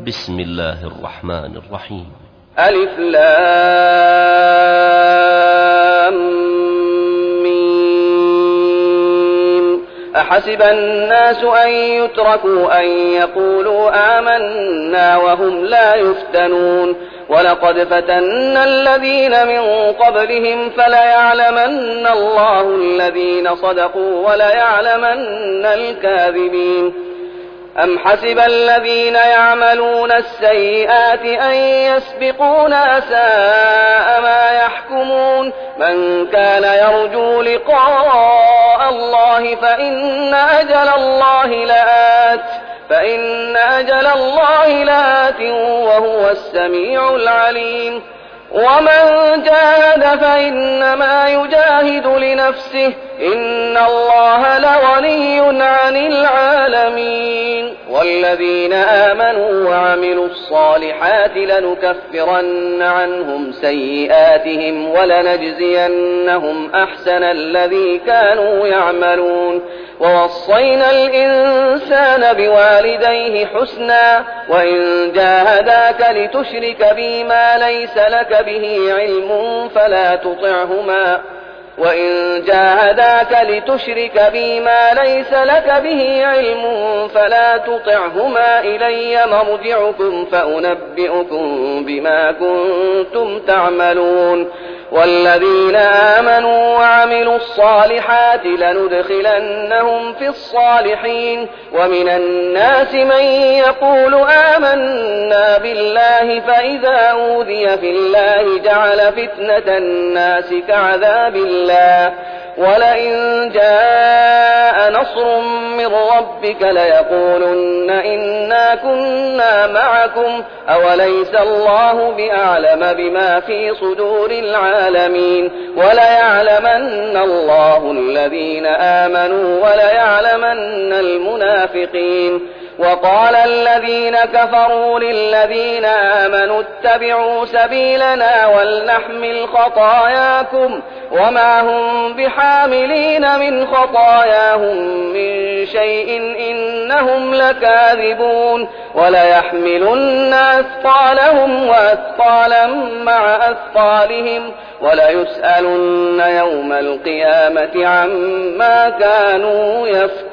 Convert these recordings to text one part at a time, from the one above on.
بسم الله الرحمن الرحيم. ألف لام ميم. أحسب الناس أن يتركوا أن يقولوا آمنا وهم لا يفتنون ولقد فتنا الذين من قبلهم فليعلمن الله الذين صدقوا وليعلمن الكاذبين. أم حسب الذين يعملون السيئات أن يسبقونا ساء ما يحكمون. من كان يرجو لقاء الله فإن أجل الله لآت وهو السميع العليم. ومن جاهد فإنما يجاهد لنفسه إن الله لغني عن العالمين. والذين آمنوا وعملوا الصالحات لنكفرن عنهم سيئاتهم ولنجزينهم أحسن الذي كانوا يعملون. ووصينا الإنسان بوالديه حسنا وإن جاهداك لتشرك بي ما ليس لك به علم فلا تطعهما إلي مرجعكم فأنبئكم بما كنتم تعملون. والذين آمنوا وعملوا الصالحات لندخلنهم في الصالحين. ومن الناس من يقول آمنا بالله فإذا أوذي في الله جعل فتنة الناس كعذاب الله. ولئن جاء نصر من ربك ليقولن إنا كنا معكم أوليس الله بأعلم بما في صدور العالمين. وليعلمن الله الذين آمنوا وليعلمن المنافقين. وقال الذين كفروا للذين آمنوا اتبعوا سبيلنا ولنحمل خطاياكم وما هم بحاملين من خطاياهم من شيء إنهم لكاذبون. وليحملن أثقالهم وأثقالا مع أثقالهم وليسألن يوم القيامة عما كانوا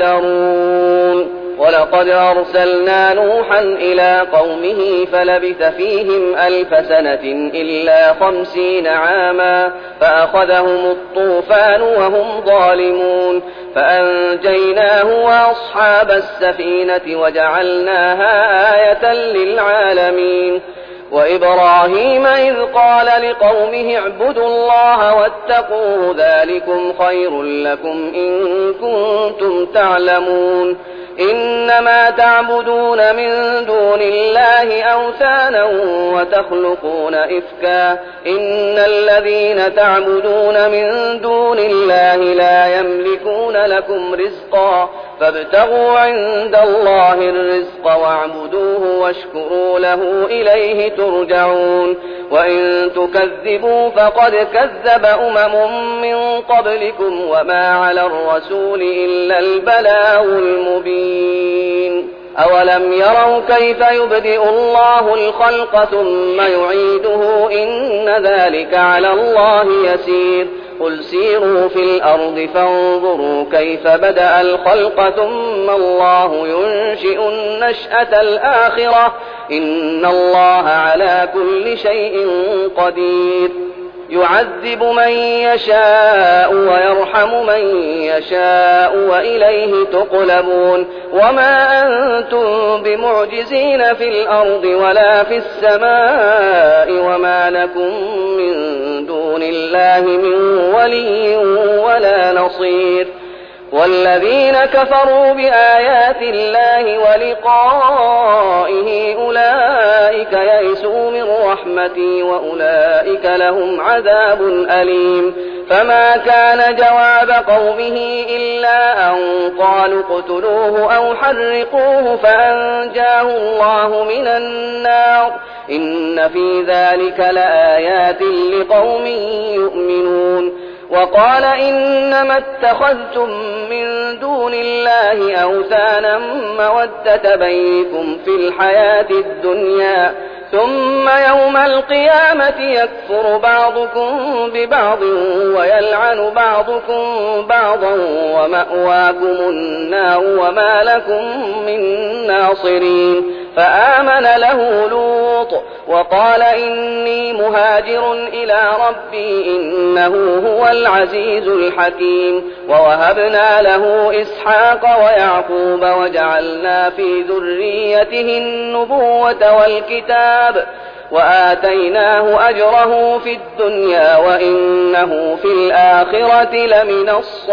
يفترون. ولقد أرسلنا نوحا إلى قومه فلبث فيهم 1000 سنة إلا 50 عاما فأخذهم الطوفان وهم ظالمون فأنجيناه وأصحاب السفينة وجعلناها آية للعالمين. وإبراهيم إذ قال لقومه اعبدوا الله واتقوه ذلكم خير لكم إن كنتم تعلمون. إنما تعبدون من دون الله أوثانا وتخلقون إفكا إن الذين تعبدون من دون الله لا يملكون لكم رزقا فابتغوا عند الله الرزق واعبدوه واشكروا له إليه ترجعون. وإن تكذبوا فقد كذب من قبلكم وما على الرسول إلا البلاغ المبين. أولم يروا كيف يبدئ الله الخلق ثم يعيده إن ذلك على الله يسير. قل سيروا في الأرض فانظروا كيف بدأ الخلق ثم الله ينشئ النشأة الآخرة إن الله على كل شيء قدير. يعذب من يشاء ويرحم من يشاء وإليه تقلبون. وما أنتم بمعجزين في الأرض ولا في السماء وما لكم من دون الله من ولي ولا نصير. والذين كفروا بآيات الله ولقائه أولئك يئسوا من رحمتي وأولئك لهم عذاب أليم. فما كان جواب قومه إلا أن قالوا اقتلوه أو حرقوه فأنجاه الله من النار إن في ذلك لآيات لقوم يؤمنون. وقال إنما اتخذتم من دون الله أوثانا مودة بينكم في الحياة الدنيا ثم يوم القيامة يكفر بعضكم ببعض ويلعن بعضكم بعضا ومأواكم النار وما لكم من ناصرين. فآمن له لوط وقال إني مهاجر إلى ربي إنه هو العزيز الحكيم. ووهبنا له إسحاق ويعقوب وجعلنا في ذريته النبوة والكتاب وآتيناه أجره في الدنيا وإنه في الآخرة لمن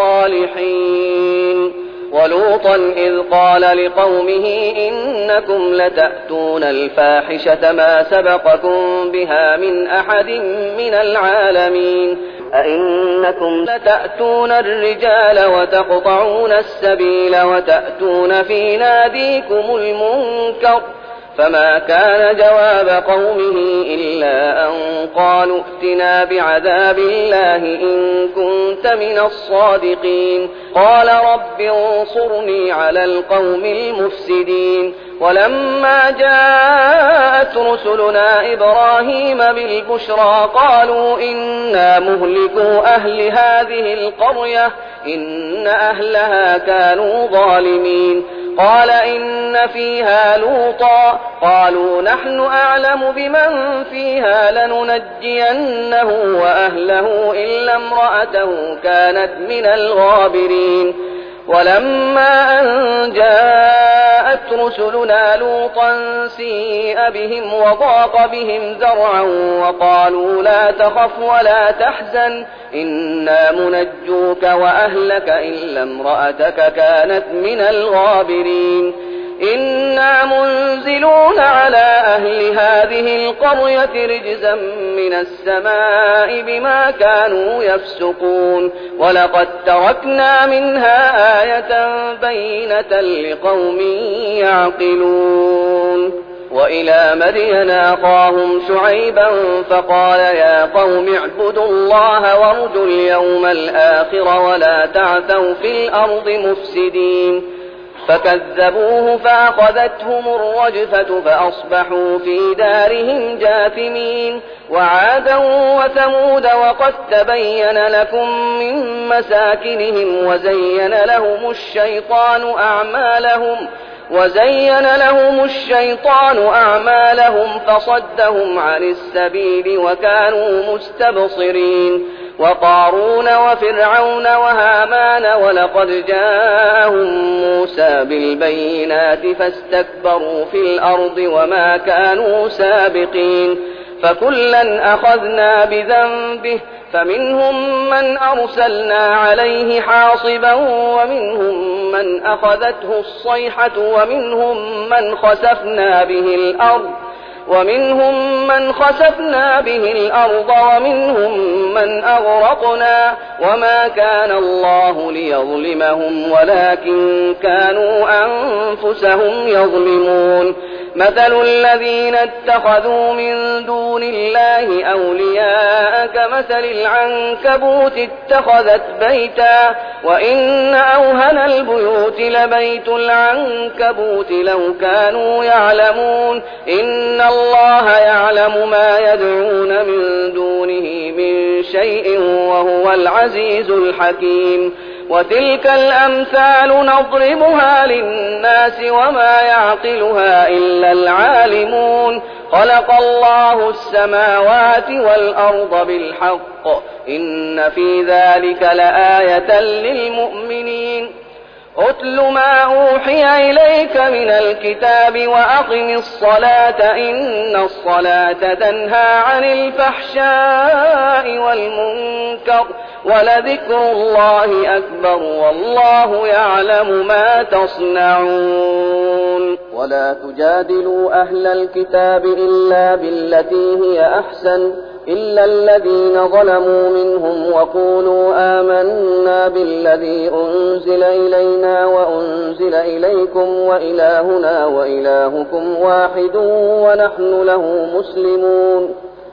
الصالحين. ولوطا إذ قال لقومه إنكم لتأتون الفاحشة ما سبقكم بها من أحد من العالمين أئنكم لتأتون الرجال وتقطعون السبيل وتأتون في ناديكم المنكر. فما كان جواب قومه إلا أن قالوا ائتنا بعذاب الله إن كنت من الصادقين. قال رب انصرني على القوم المفسدين. ولما جاءت رسلنا إبراهيم بالبشرى قالوا إنا مهلكو أهل هذه القرية إن أهلها كانوا ظالمين. قال إن فيها لوطا قالوا نحن أعلم بمن فيها لننجينه وأهله إلا امرأته كانت من الغابرين. ولما أن جاءت رسلنا لوطا سيء بهم وضاق بهم ذرعا وقالوا لا تخف ولا تحزن إنا منجوك وأهلك إلا امرأتك كانت من الغابرين. إنا منزلون على أهل هذه القرية رجزا من السماء بما كانوا يفسقون. ولقد تركنا منها آية بينة لقوم يعقلون. وإلى مدين أخاهم شعيبا فقال يا قوم اعبدوا الله وارجوا اليوم الآخر ولا تعثوا في الأرض مفسدين. فكذبوه فأخذتهم الرجفة فأصبحوا في دارهم جاثمين. وعادا وثمود وقد تبين لكم من مساكنهم وزين لهم الشيطان أعمالهم فصدهم عن السبيل وكانوا مستبصرين. وقارون وفرعون وهامان ولقد جاءهم موسى بالبينات فاستكبروا في الأرض وما كانوا سابقين. فكلا أخذنا بذنبه فمنهم من أرسلنا عليه حاصبا ومنهم من أخذته الصيحة ومنهم من خسفنا به الأرض ومنهم من أغرقنا وما كان الله ليظلمهم ولكن كانوا أنفسهم يظلمون. مثل الذين اتخذوا من دون الله أولياء كمثل العنكبوت اتخذت بيتا وإن أوهن البيوت لبيت العنكبوت لو كانوا يعلمون. إن الله يعلم ما يدعون من دونه من شيء وهو العزيز الحكيم. وتلك الأمثال نضربها للناس وما يعقلها إلا العالمون. خلق الله السماوات والأرض بالحق إن في ذلك لآية للمؤمنين. أتل ما أوحي إليك من الكتاب وأقم الصلاة إن الصلاة تنهى عن الفحشاء والمنكر ولذكر الله أكبر والله يعلم ما تصنعون. ولا تجادلوا أهل الكتاب إلا بالتي هي أحسن إلا الذين ظلموا منهم وقولوا آمنا بالذي أنزل إلينا وأنزل إليكم وإلهنا وإلهكم واحد ونحن له مسلمون.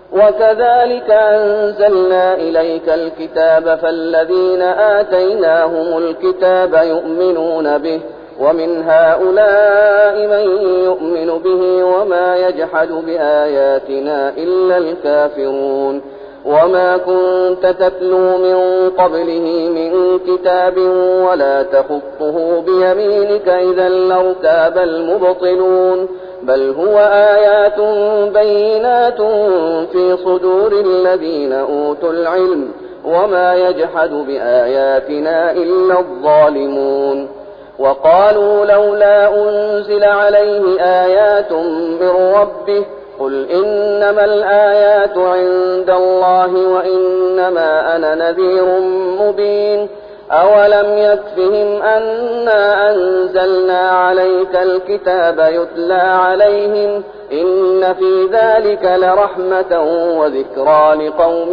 وكذلك أنزلنا إليك الكتاب فالذين آتيناهم الكتاب يؤمنون به ومن هؤلاء من يؤمن به وما يجحد بآياتنا إلا الكافرون وما كنت تتلو من قبله من كتاب ولا تخطه بيمينك إذا لارتاب المبطلون بل هو آيات بينات في صدور الذين أوتوا العلم وما يجحد بآياتنا إلا الظالمون وقالوا لولا أنزل عليه آيات من ربه قل إنما الآيات عند الله وإنما أنا نذير مبين أولم يكفهم أنا أنزلنا عليك الكتاب يتلى عليهم إن في ذلك لرحمة وذكرى لقوم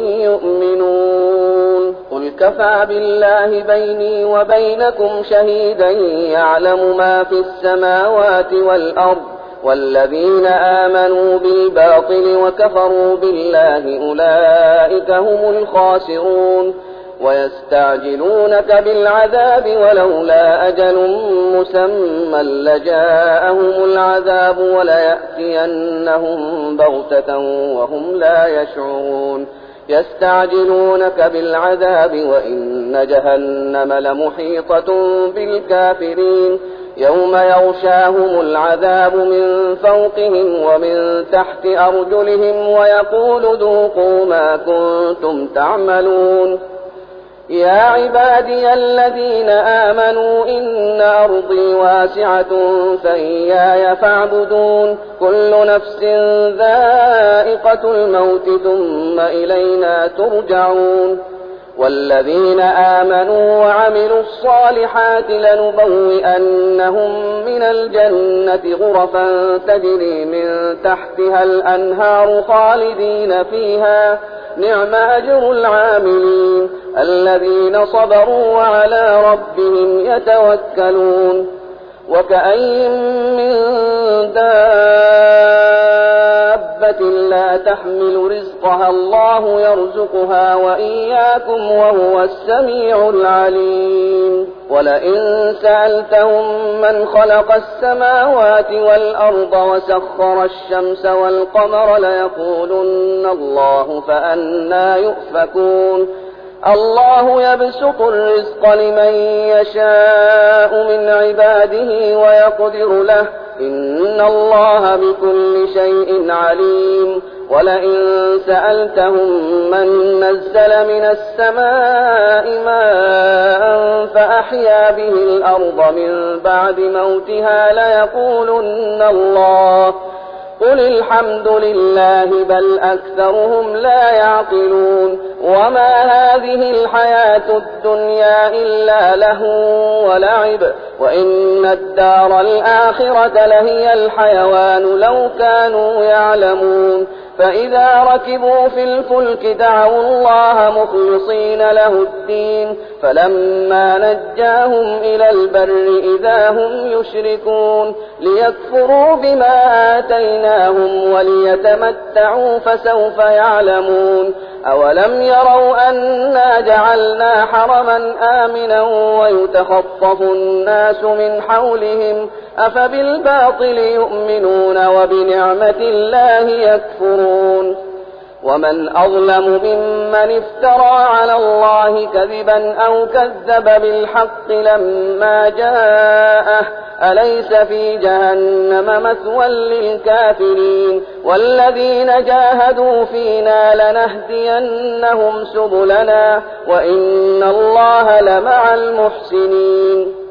يؤمنون قل كفى بالله بيني وبينكم شهيدا يعلم ما في السماوات والأرض والذين آمنوا بالباطل وكفروا بالله أولئك هم الخاسرون ويستعجلونك بالعذاب ولولا أجل مسمى لجاءهم العذاب وليأتينهم بغتة وهم لا يشعرون يستعجلونك بالعذاب وإن جهنم لمحيطة بالكافرين يوم يغشاهم العذاب من فوقهم ومن تحت أرجلهم ويقول ذوقوا ما كنتم تعملون يا عبادي الذين آمنوا إن أرضي واسعة فإياي فاعبدون كل نفس ذائقة الموت ثم إلينا ترجعون والذين آمنوا وعملوا الصالحات لنبوئنهم من الجنة غرفا تجري من تحتها الأنهار خالدين فيها نعم أجر العاملين الذين صبروا وعلى ربهم يتوكلون وكأي من دابة لا تحمل رزقها الله يرزقها وإياكم وهو السميع العليم ولئن سألتهم من خلق السماوات والأرض وسخر الشمس والقمر ليقولن الله فأنى يؤفكون الله يبسط الرزق لمن يشاء من عباده ويقدر له إن الله بكل شيء عليم ولئن سألتهم من نزل من السماء ماء فأحيا به الأرض من بعد موتها ليقولن الله قل الحمد لله بل أكثرهم لا يعقلون وما هذه الحياة الدنيا إلا لهو ولعب وإن الدار الآخرة لهي الحيوان لو كانوا يعلمون فإذا ركبوا في الفلك دعوا الله مخلصين له الدين فلما نجاهم إلى البر إذا هم يشركون ليكفروا بما آتيناهم وليتمتعوا فسوف يعلمون أولم يروا أنا جعلنا حرما آمنا ويتخطف الناس من حولهم أفبالباطل يؤمنون وبنعمة الله يكفرون ومن أظلم ممن افترى على الله كذبا أو كذب بالحق لما جاءه أليس في جهنم مثوى للكافرين والذين جاهدوا فينا لنهدينهم سبلنا وإن الله لمع المحسنين